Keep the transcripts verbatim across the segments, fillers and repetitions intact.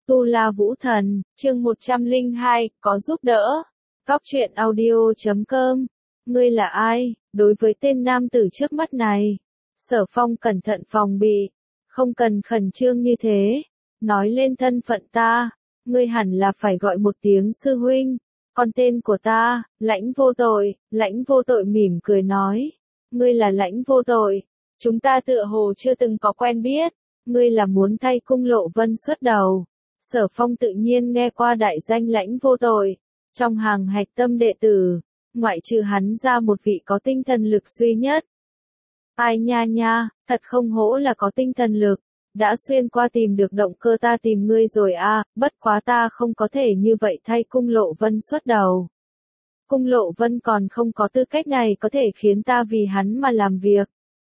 Tu La Vũ Thần, chương một trăm lẻ hai, có giúp đỡ. Góc truyện audio chấm com. Ngươi là ai? Đối với tên nam tử trước mắt này, Sở Phong cẩn thận phòng bị, không cần khẩn trương như thế. Nói lên thân phận ta, ngươi hẳn là phải gọi một tiếng sư huynh. Còn tên của ta, Lãnh Vô Tội. Lãnh Vô Tội mỉm cười nói, ngươi là Lãnh Vô Tội, chúng ta tựa hồ chưa từng có quen biết. Ngươi là muốn thay Cung Lộ Vân xuất đầu. Sở Phong tự nhiên nghe qua đại danh Lãnh Vô Tội, trong hàng hạch tâm đệ tử, ngoại trừ hắn ra một vị có tinh thần lực duy nhất. Ai nha nha, thật không hổ là có tinh thần lực, đã xuyên qua tìm được động cơ ta tìm ngươi rồi a, bất quá ta không có thể như vậy thay Cung Lộ Vân xuất đầu. Cung Lộ Vân còn không có tư cách này có thể khiến ta vì hắn mà làm việc.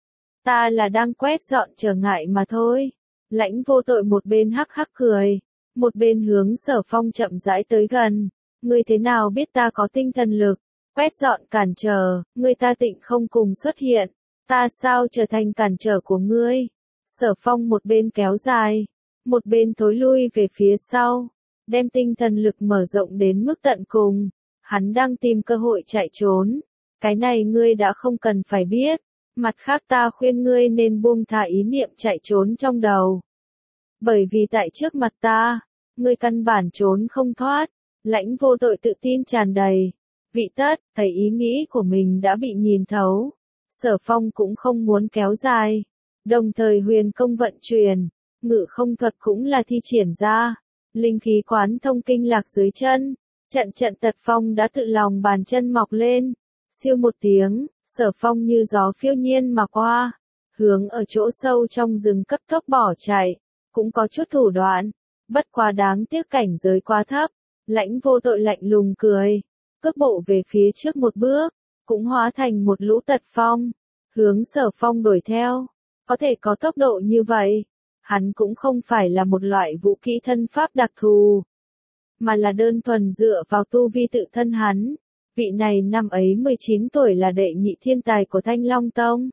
Ta là đang quét dọn trở ngại mà thôi. Lãnh Vô Tội một bên hắc hắc cười, một bên hướng Sở Phong chậm rãi tới gần. Ngươi thế nào biết ta có tinh thần lực? Quét dọn cản trở, ngươi ta tịnh không cùng xuất hiện. Ta sao trở thành cản trở của ngươi? Sở Phong một bên kéo dài, một bên thối lui về phía sau, đem tinh thần lực mở rộng đến mức tận cùng. Hắn đang tìm cơ hội chạy trốn. Cái này ngươi đã không cần phải biết. Mặt khác ta khuyên ngươi nên buông thả ý niệm chạy trốn trong đầu. Bởi vì tại trước mặt ta, ngươi căn bản trốn không thoát. Lãnh Vô Tội tự tin tràn đầy. Vị tất, thấy ý nghĩ của mình đã bị nhìn thấu. Sở Phong cũng không muốn kéo dài. Đồng thời huyền công vận chuyển, ngự không thuật cũng là thi triển ra. Linh khí quán thông kinh lạc dưới chân. Trận trận tật phong đã tự lòng bàn chân mọc lên. Siêu một tiếng, Sở Phong như gió phiêu nhiên mà qua. Hướng ở chỗ sâu trong rừng cấp tốc bỏ chạy. Cũng có chút thủ đoạn. Bất quá đáng tiếc cảnh giới quá thấp. Lãnh Vô Tội lạnh lùng cười. Cước bộ về phía trước một bước. Cũng hóa thành một lũ tật phong. Hướng Sở Phong đuổi theo. Có thể có tốc độ như vậy. Hắn cũng không phải là một loại vũ kỹ thân pháp đặc thù. Mà là đơn thuần dựa vào tu vi tự thân hắn. Vị này năm ấy mười chín tuổi là đệ nhị thiên tài của Thanh Long Tông.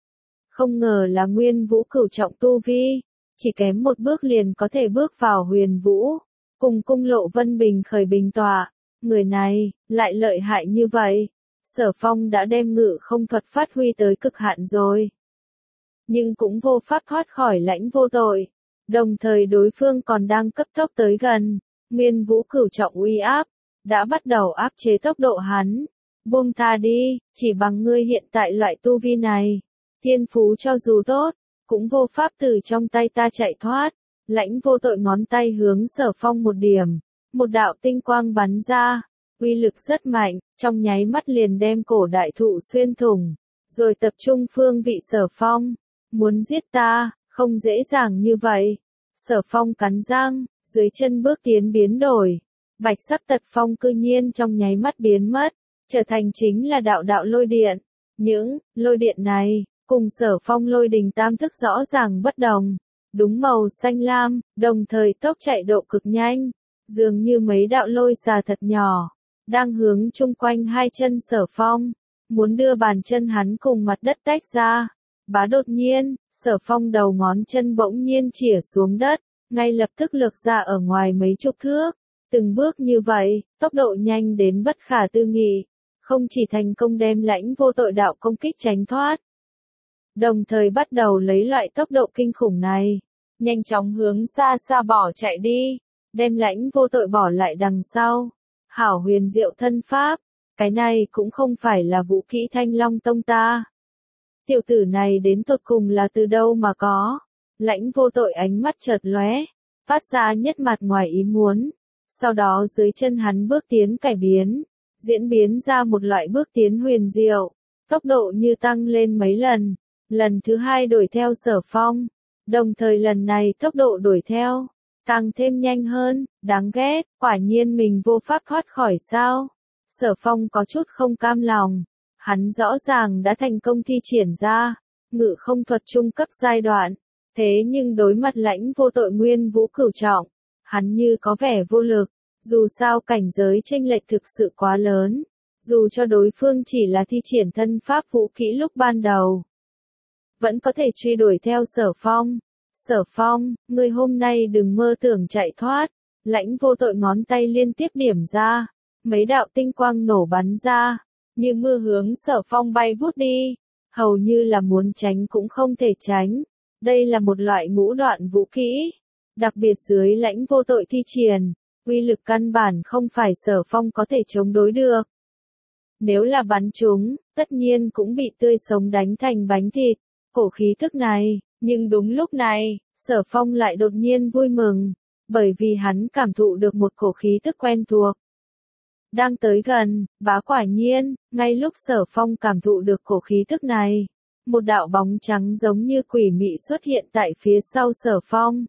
Không ngờ là nguyên vũ cửu trọng tu vi. Chỉ kém một bước liền có thể bước vào huyền vũ. Cùng Cung Lộ Vân bình khởi bình tọa. Người này, lại lợi hại như vậy. Sở Phong đã đem ngự không thuật phát huy tới cực hạn rồi. Nhưng cũng vô pháp thoát khỏi Lãnh Vô Tội. Đồng thời đối phương còn đang cấp tốc tới gần. Nguyên vũ cửu trọng uy áp. Đã bắt đầu áp chế tốc độ hắn. Buông tha đi, chỉ bằng ngươi hiện tại loại tu vi này. Thiên phú cho dù tốt, cũng vô pháp từ trong tay ta chạy thoát. Lãnh Vô Tội ngón tay hướng Sở Phong một điểm. Một đạo tinh quang bắn ra. Uy lực rất mạnh, trong nháy mắt liền đem cổ đại thụ xuyên thủng. Rồi tập trung phương vị Sở Phong. Muốn giết ta, không dễ dàng như vậy. Sở Phong cắn răng, dưới chân bước tiến biến đổi. Bạch sắc tật phong cư nhiên trong nháy mắt biến mất, trở thành chính là đạo đạo lôi điện. Những lôi điện này, cùng Sở Phong lôi đình tam thức rõ ràng bất đồng. Đúng màu xanh lam, đồng thời tốc chạy độ cực nhanh. Dường như mấy đạo lôi xà thật nhỏ, đang hướng chung quanh hai chân Sở Phong. Muốn đưa bàn chân hắn cùng mặt đất tách ra. Bá đột nhiên, Sở Phong đầu ngón chân bỗng nhiên chĩa xuống đất. Ngay lập tức lược ra ở ngoài mấy chục thước. Từng bước như vậy, tốc độ nhanh đến bất khả tư nghị. Không chỉ thành công đem Lãnh Vô Tội đạo công kích tránh thoát. Đồng thời bắt đầu lấy loại tốc độ kinh khủng này. Nhanh chóng hướng xa xa bỏ chạy đi. Đem Lãnh Vô Tội bỏ lại đằng sau. Hảo huyền diệu thân pháp. Cái này cũng không phải là vũ kỹ Thanh Long Tông ta. Tiểu tử này đến tột cùng là từ đâu mà có. Lãnh Vô Tội ánh mắt chợt lóe, phát ra nhất mặt ngoài ý muốn. Sau đó dưới chân hắn bước tiến cải biến, diễn biến ra một loại bước tiến huyền diệu, tốc độ như tăng lên mấy lần. Lần thứ hai đuổi theo Sở Phong, đồng thời lần này tốc độ đuổi theo, càng thêm nhanh hơn, đáng ghét, quả nhiên mình vô pháp thoát khỏi sao. Sở Phong có chút không cam lòng, hắn rõ ràng đã thành công thi triển ra, ngự không thuật trung cấp giai đoạn. Thế nhưng đối mặt Lãnh Vô Tội nguyên vũ cửu trọng, hắn như có vẻ vô lực, dù sao cảnh giới chênh lệch thực sự quá lớn, dù cho đối phương chỉ là thi triển thân pháp vũ kỹ lúc ban đầu, vẫn có thể truy đuổi theo Sở Phong. Sở Phong, ngươi hôm nay đừng mơ tưởng chạy thoát. Lãnh Vô Tội ngón tay liên tiếp điểm ra, mấy đạo tinh quang nổ bắn ra, như mưa hướng Sở Phong bay vút đi, hầu như là muốn tránh cũng không thể tránh. Đây là một loại ngũ đoạn vũ kỹ, đặc biệt dưới Lãnh Vô Tội thi triển, uy lực căn bản không phải Sở Phong có thể chống đối được. Nếu là bắn chúng, tất nhiên cũng bị tươi sống đánh thành bánh thịt, cổ khí tức này, nhưng đúng lúc này, Sở Phong lại đột nhiên vui mừng, bởi vì hắn cảm thụ được một cổ khí tức quen thuộc. Đang tới gần, bá quả nhiên, ngay lúc Sở Phong cảm thụ được cổ khí tức này, một đạo bóng trắng giống như quỷ mị xuất hiện tại phía sau Sở Phong.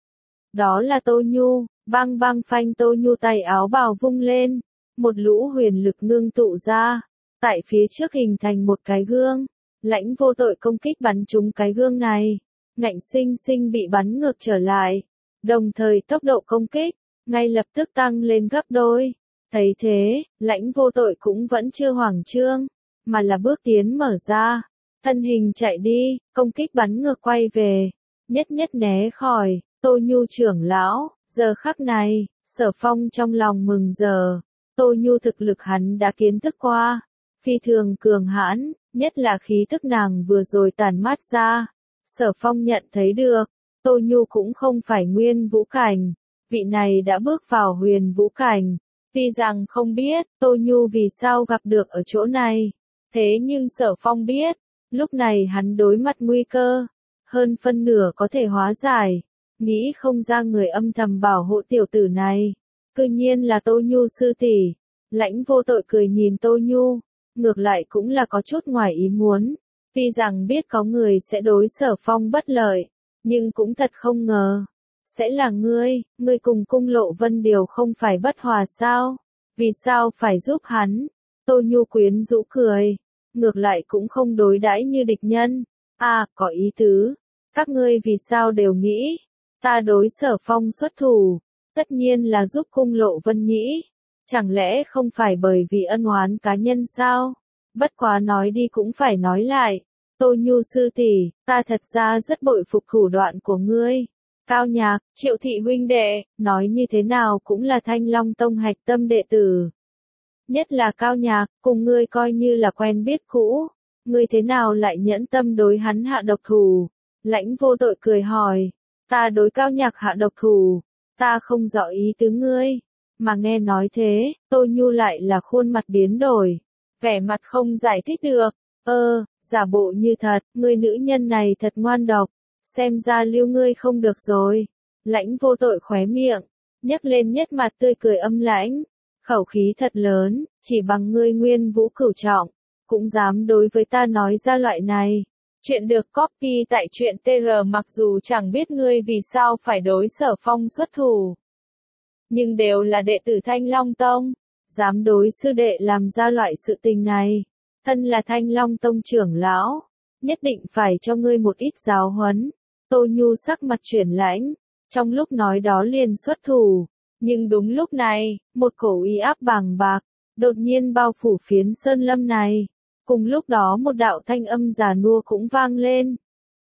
Đó là Tô Nhu, băng băng phanh Tô Nhu tay áo bào vung lên, một lũ huyền lực ngưng tụ ra, tại phía trước hình thành một cái gương, Lãnh Vô Tội công kích bắn trúng cái gương này, ngạnh sinh sinh bị bắn ngược trở lại, đồng thời tốc độ công kích, ngay lập tức tăng lên gấp đôi. Thấy thế, Lãnh Vô Tội cũng vẫn chưa hoảng trương, mà là bước tiến mở ra, thân hình chạy đi, công kích bắn ngược quay về, nhất nhất né khỏi. Tô Nhu trưởng lão, giờ khắc này, Sở Phong trong lòng mừng giờ, Tô Nhu thực lực hắn đã kiến thức qua, phi thường cường hãn, nhất là khí tức nàng vừa rồi tản mát ra. Sở Phong nhận thấy được, Tô Nhu cũng không phải nguyên vũ cảnh, vị này đã bước vào huyền vũ cảnh. Tuy rằng không biết Tô Nhu vì sao gặp được ở chỗ này, thế nhưng Sở Phong biết, lúc này hắn đối mặt nguy cơ, hơn phân nửa có thể hóa giải, nghĩ không ra người âm thầm bảo hộ tiểu tử này, cư nhiên là Tô Nhu sư tỷ. Lãnh Vô Tội cười nhìn Tô Nhu, ngược lại cũng là có chút ngoài ý muốn, tuy rằng biết có người sẽ đối Sở Phong bất lợi, nhưng cũng thật không ngờ. Sẽ là ngươi, ngươi cùng Cung Lộ Vân Điều không phải bất hòa sao? Vì sao phải giúp hắn? Tô Nhu quyến rũ cười, ngược lại cũng không đối đãi như địch nhân. À, có ý tứ. Các ngươi vì sao đều nghĩ, ta đối Sở Phong xuất thủ, tất nhiên là giúp Cung Lộ Vân nhĩ. Chẳng lẽ không phải bởi vì ân oán cá nhân sao? Bất quá nói đi cũng phải nói lại. Tô Nhu sư tỷ, ta thật ra rất bội phục thủ đoạn của ngươi. Cao Nhạc, Triệu thị huynh đệ, nói như thế nào cũng là Thanh Long Tông hạch tâm đệ tử. Nhất là Cao Nhạc, cùng ngươi coi như là quen biết cũ, ngươi thế nào lại nhẫn tâm đối hắn hạ độc thủ? Lãnh Vô Tội cười hỏi, ta đối Cao Nhạc hạ độc thủ, ta không rõ ý tứ ngươi. Mà nghe nói thế, Tô Nhu lại là khuôn mặt biến đổi, vẻ mặt không giải thích được, ơ, giả bộ như thật, ngươi nữ nhân này thật ngoan độc. Xem ra lưu ngươi không được rồi. Lãnh Vô Tội khóe miệng, nhấc lên nhất mặt tươi cười âm lãnh, khẩu khí thật lớn, chỉ bằng ngươi nguyên vũ cửu trọng, cũng dám đối với ta nói ra loại này. Chuyện được copy tại truyện tê rờ mặc dù chẳng biết ngươi vì sao phải đối Sở Phong xuất thủ, nhưng đều là đệ tử Thanh Long Tông, dám đối sư đệ làm ra loại sự tình này. Thân là Thanh Long Tông trưởng lão, nhất định phải cho ngươi một ít giáo huấn. Tô Nhu sắc mặt chuyển lãnh, trong lúc nói đó liền xuất thủ, nhưng đúng lúc này, một cổ uy áp bàng bạc, đột nhiên bao phủ phiến sơn lâm này, cùng lúc đó một đạo thanh âm già nua cũng vang lên.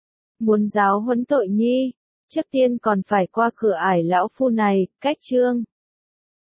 Muốn giáo huấn tội nhi, trước tiên còn phải qua cửa ải lão phu này, cách chương.